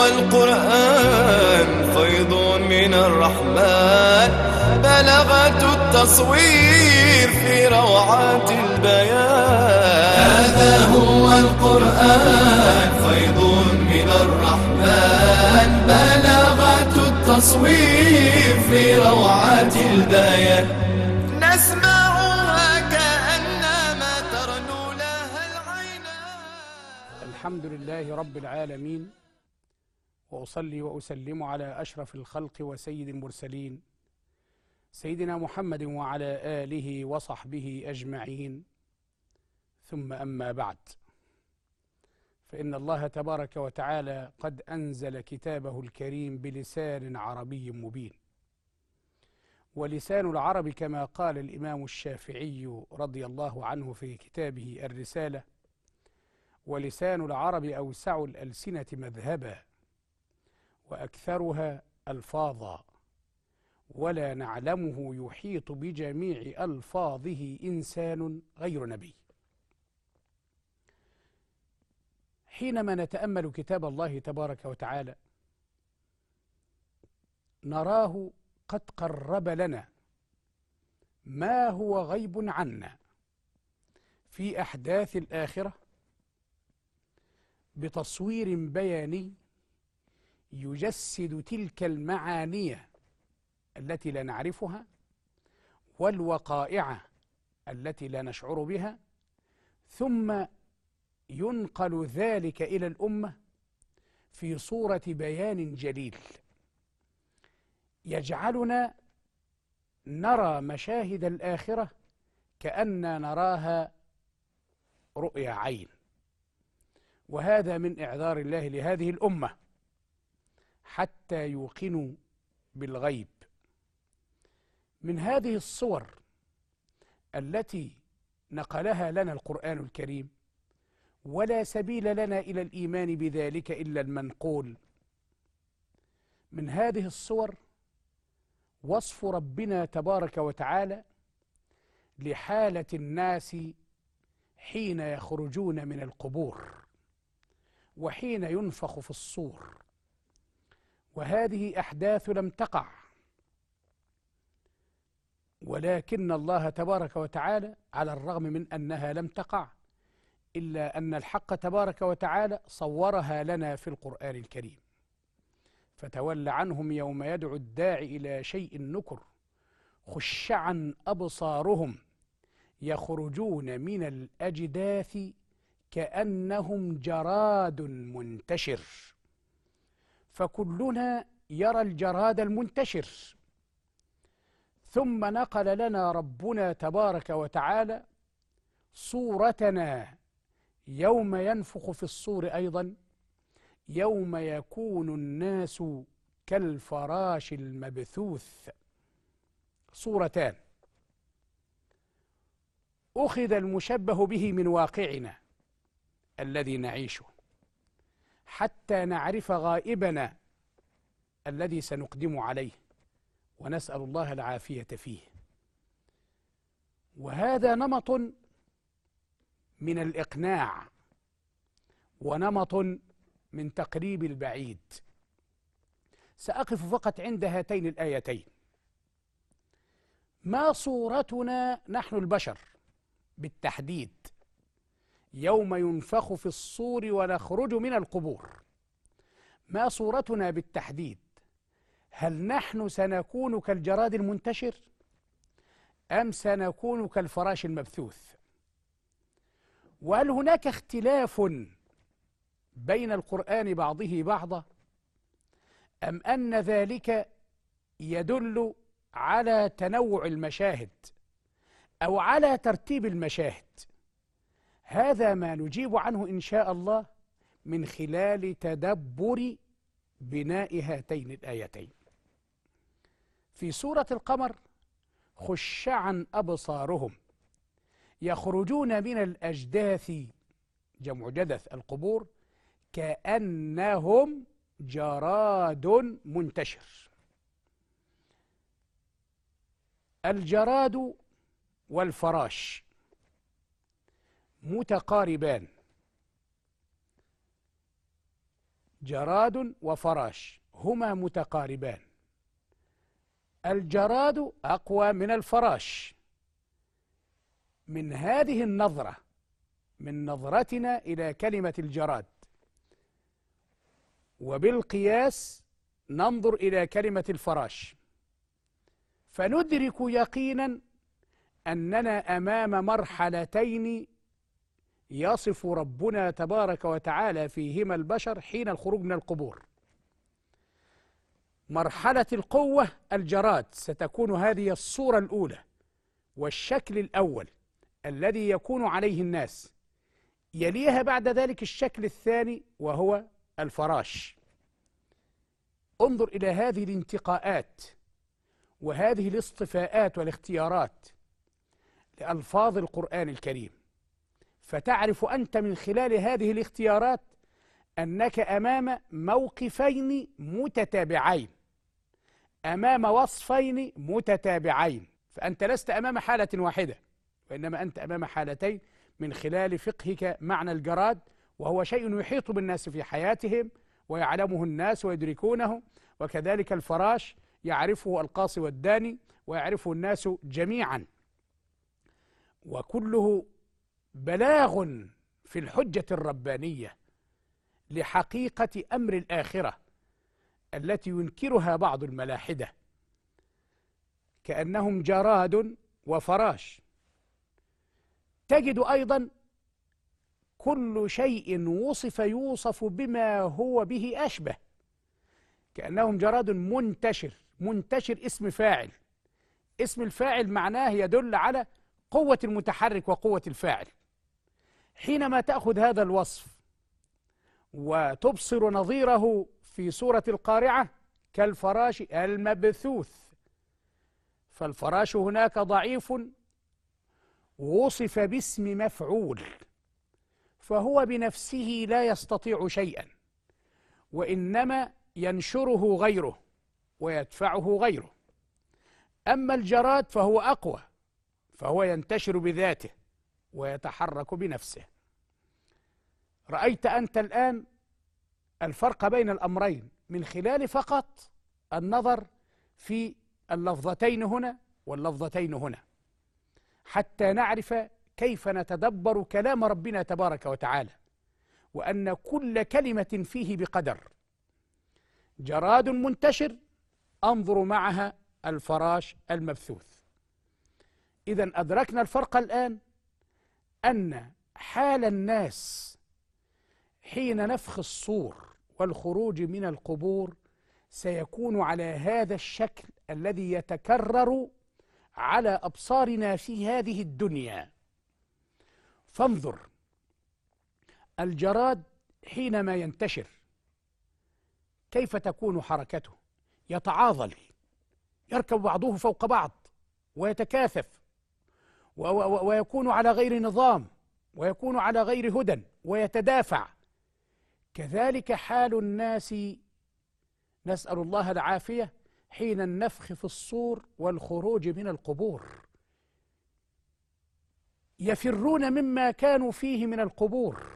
هو القرآن فيض من الرحمن، بلغة التصوير في روعات البيان. هذا هو القرآن فيض من الرحمن، بلغة التصوير في روعات البيان. نسمعها كأنما ترنو لها العينان. الحمد لله رب العالمين، وأصلي وأسلم على أشرف الخلق وسيد المرسلين سيدنا محمد وعلى آله وصحبه أجمعين، ثم أما بعد، فإن الله تبارك وتعالى قد أنزل كتابه الكريم بلسان عربي مبين. ولسان العرب كما قال الإمام الشافعي رضي الله عنه في كتابه الرسالة: ولسان العرب أوسع الألسنة مذهبا وأكثرها ألفاظا، ولا نعلمه يحيط بجميع ألفاظه إنسان غير نبي. حينما نتأمل كتاب الله تبارك وتعالى نراه قد قرب لنا ما هو غيب عنا في أحداث الآخرة بتصوير بياني يجسد تلك المعاني التي لا نعرفها والوقائع التي لا نشعر بها، ثم ينقل ذلك إلى الأمة في صورة بيان جليل يجعلنا نرى مشاهد الآخرة كأننا نراها رؤيا عين. وهذا من إعذار الله لهذه الأمة حتى يوقنوا بالغيب. من هذه الصور التي نقلها لنا القرآن الكريم، ولا سبيل لنا إلى الإيمان بذلك إلا المنقول، من هذه الصور وصف ربنا تبارك وتعالى لحالة الناس حين يخرجون من القبور وحين ينفخ في الصور. وهذه أحداث لم تقع، ولكن الله تبارك وتعالى على الرغم من أنها لم تقع إلا أن الحق تبارك وتعالى صورها لنا في القرآن الكريم. فتول عنهم يوم يدعو الداعي إلى شيء نكر، خشعا أبصارهم يخرجون من الأجداث كأنهم جراد منتشر. فكلنا يرى الجراد المنتشر. ثم نقل لنا ربنا تبارك وتعالى صورتنا يوم ينفخ في الصور أيضا، يوم يكون الناس كالفراش المبثوث. صورتان أخذ المشبه به من واقعنا الذي نعيشه حتى نعرف غائبنا الذي سنقدم عليه، ونسأل الله العافية فيه. وهذا نمط من الإقناع ونمط من تقريب البعيد. سأقف فقط عند هاتين الآيتين. ما صورتنا نحن البشر بالتحديد يوم ينفخ في الصور ونخرج من القبور؟ ما صورتنا بالتحديد؟ هل نحن سنكون كالجراد المنتشر أم سنكون كالفراش المبثوث؟ وهل هناك اختلاف بين القرآن بعضه بعضا، أم أن ذلك يدل على تنوع المشاهد أو على ترتيب المشاهد؟ هذا ما نجيب عنه إن شاء الله من خلال تدبر بناء هاتين الآيتين. في سورة القمر: خشعا أبصارهم يخرجون من الأجداث، جمع جدث القبور، كأنهم جراد منتشر. الجراد والفراش متقاربان، جراد وفراش هما متقاربان. الجراد أقوى من الفراش. من هذه النظرة، من نظرتنا إلى كلمة الجراد، وبالقياس ننظر إلى كلمة الفراش، فندرك يقينا أننا أمام مرحلتين يصف ربنا تبارك وتعالى فيهما البشر حين الخروج من القبور. مرحلة القوة الجراد ستكون هذه الصورة الأولى والشكل الأول الذي يكون عليه الناس، يليها بعد ذلك الشكل الثاني وهو الفراش. انظر إلى هذه الانتقاءات وهذه الاصطفاءات والاختيارات لألفاظ القرآن الكريم، فتعرف أنت من خلال هذه الاختيارات أنك أمام موقفين متتابعين، أمام وصفين متتابعين، فأنت لست أمام حالة واحدة، وإنما أنت أمام حالتين من خلال فقهك معنى الجراد، وهو شيء يحيط بالناس في حياتهم ويعلمه الناس ويدركونه، وكذلك الفراش يعرفه القاصي والداني ويعرفه الناس جميعا، وكله بلاغ في الحجة الربانية لحقيقة أمر الآخرة التي ينكرها بعض الملاحدة، كأنهم جراد وفراش. تجد أيضا كل شيء وصف يوصف بما هو به أشبه، كأنهم جراد منتشر. منتشر اسم فاعل، اسم الفاعل معناه يدل على قوة المتحرك وقوة الفاعل. حينما تأخذ هذا الوصف وتبصر نظيره في سورة القارعة كالفراش المبثوث، فالفراش هناك ضعيف وصف باسم مفعول، فهو بنفسه لا يستطيع شيئا، وإنما ينشره غيره ويدفعه غيره. أما الجراد فهو أقوى، فهو ينتشر بذاته ويتحرك بنفسه. رأيت أنت الآن الفرق بين الأمرين من خلال فقط النظر في اللفظتين هنا واللفظتين هنا، حتى نعرف كيف نتدبر كلام ربنا تبارك وتعالى، وأن كل كلمة فيه بقدر. جراد منتشر أنظر معها الفراش المبثوث. إذن أدركنا الفرق الآن، أن حال الناس حين نفخ الصور والخروج من القبور سيكون على هذا الشكل الذي يتكرر على أبصارنا في هذه الدنيا. فانظر، الجراد حينما ينتشر كيف تكون حركته؟ يتعاضل، يركب بعضه فوق بعض ويتكاثف ويكون على غير نظام ويكون على غير هدى ويتدافع. كذلك حال الناس، نسأل الله العافية، حين النفخ في الصور والخروج من القبور، يفرون مما كانوا فيه من القبور،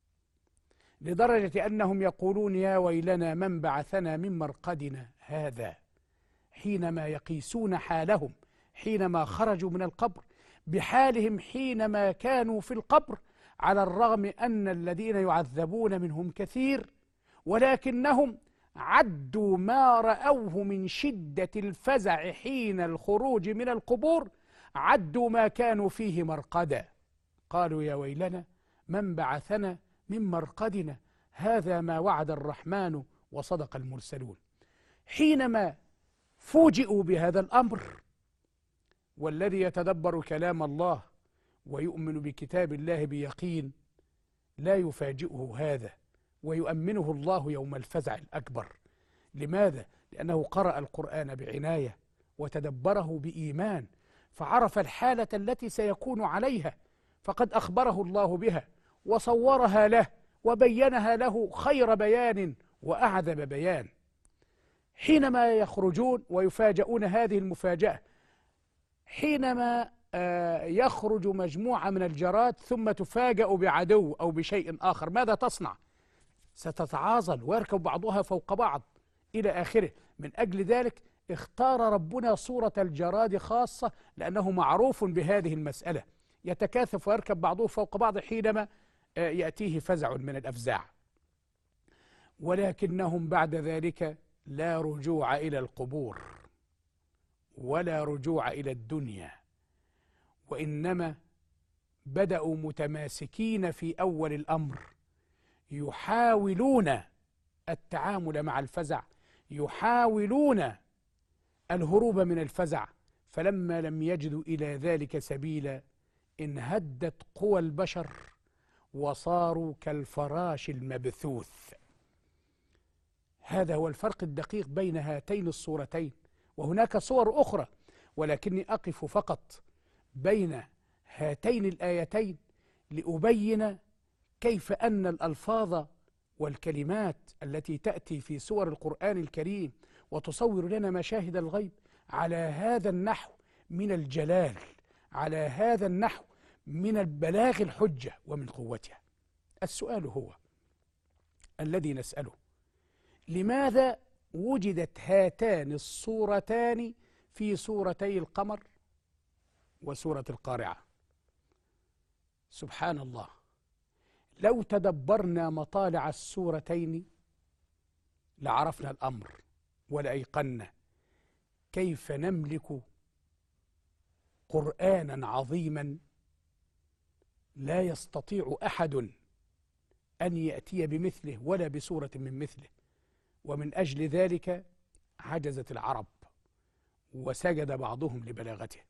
لدرجة أنهم يقولون يا ويلنا من بعثنا من مرقدنا هذا، حينما يقيسون حالهم حينما خرجوا من القبر بحالهم حينما كانوا في القبر، على الرغم أن الذين يعذبون منهم كثير، ولكنهم عدوا ما رأوه من شدة الفزع حين الخروج من القبور، عدوا ما كانوا فيه مرقدا، قالوا يا ويلنا من بعثنا من مرقدنا هذا ما وعد الرحمن وصدق المرسلون. حينما فوجئوا بهذا الأمر، والذي يتدبر كلام الله ويؤمن بكتاب الله بيقين لا يفاجئه هذا، ويؤمنه الله يوم الفزع الأكبر. لماذا؟ لأنه قرأ القرآن بعناية وتدبره بإيمان، فعرف الحالة التي سيكون عليها، فقد أخبره الله بها وصورها له وبينها له خير بيان وأعذب بيان. حينما يخرجون ويفاجؤون هذه المفاجأة، حينما يخرج مجموعة من الجراد ثم تفاجأ بعدو أو بشيء آخر، ماذا تصنع؟ ستتعاظل ويركب بعضها فوق بعض إلى آخره. من أجل ذلك اختار ربنا سورة الجراد خاصة، لأنه معروف بهذه المسألة، يتكاثف ويركب بعضه فوق بعض حينما يأتيه فزع من الأفزاع. ولكنهم بعد ذلك لا رجوع إلى القبور ولا رجوع إلى الدنيا، وإنما بدأوا متماسكين في أول الأمر، يحاولون التعامل مع الفزع، يحاولون الهروب من الفزع. فلما لم يجدوا إلى ذلك سبيلا انهدت قوى البشر وصاروا كالفراش المبثوث. هذا هو الفرق الدقيق بين هاتين الصورتين، وهناك صور أخرى، ولكني أقف فقط بين هاتين الآيتين لأبين كيف أن الألفاظ والكلمات التي تأتي في سور القرآن الكريم وتصور لنا مشاهد الغيب على هذا النحو من الجلال، على هذا النحو من البلاغ الحجة ومن قوتها. السؤال هو الذي نسأله: لماذا وجدت هاتان الصورتان في سورتي القمر وسورة القارعة؟ سبحان الله، لو تدبرنا مطالع السورتين لعرفنا الأمر ولأيقنا كيف نملك قرآنا عظيما لا يستطيع أحد أن يأتي بمثله ولا بسورة من مثله. ومن أجل ذلك عجزت العرب وسجد بعضهم لبلاغته.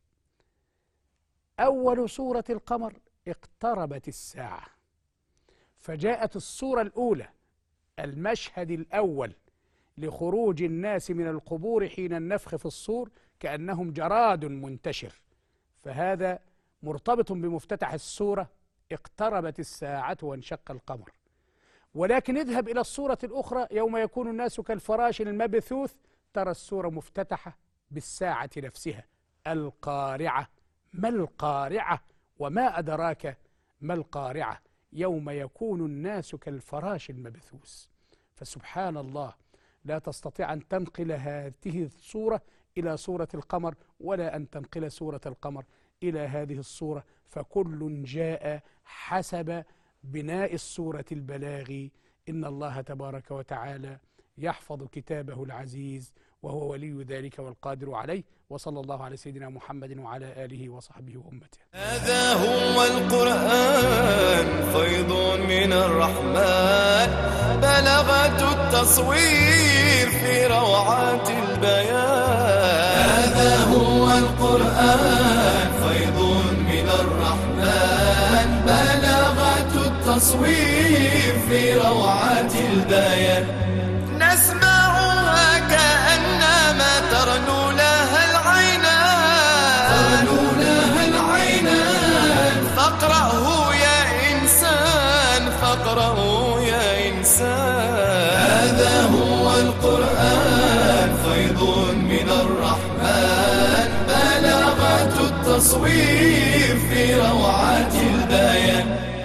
أول سورة القمر اقتربت الساعة، فجاءت السورة الأولى، المشهد الأول لخروج الناس من القبور حين النفخ في الصور كأنهم جراد منتشر، فهذا مرتبط بمفتتح السورة اقتربت الساعة وانشق القمر. ولكن اذهب إلى السورة الأخرى يوم يكون الناس كالفراش المبثوث، ترى السورة مفتتحة بالساعة نفسها، القارعة. ما القارعة وما أدراك ما القارعة؟ يوم يكون الناس كالفراش المبثوث. فسبحان الله، لا تستطيع أن تنقل هذه السورة إلى سورة القمر ولا أن تنقل سورة القمر إلى هذه السورة، فكل جاء حسب بناء السورة البلاغي. إن الله تبارك وتعالى يحفظ كتابه العزيز وهو ولي ذلك والقادر عليه. وصلى الله على سيدنا محمد وعلى آله وصحبه وأمته. هذا هو القرآن، فيض من الرحمن، بلغة التصوير في روعات البيان. هذا هو القرآن، فيض من الرحمن، بلغة التصوير في روعات البيان. نسمعها كأنما ترنو لها العينان، ترنو لها العينان. فاقرأه يا إنسان، فاقرأه يا إنسان. هذا هو القرآن، فيض من الرحمن، بلغة التصوير في روعات البيان.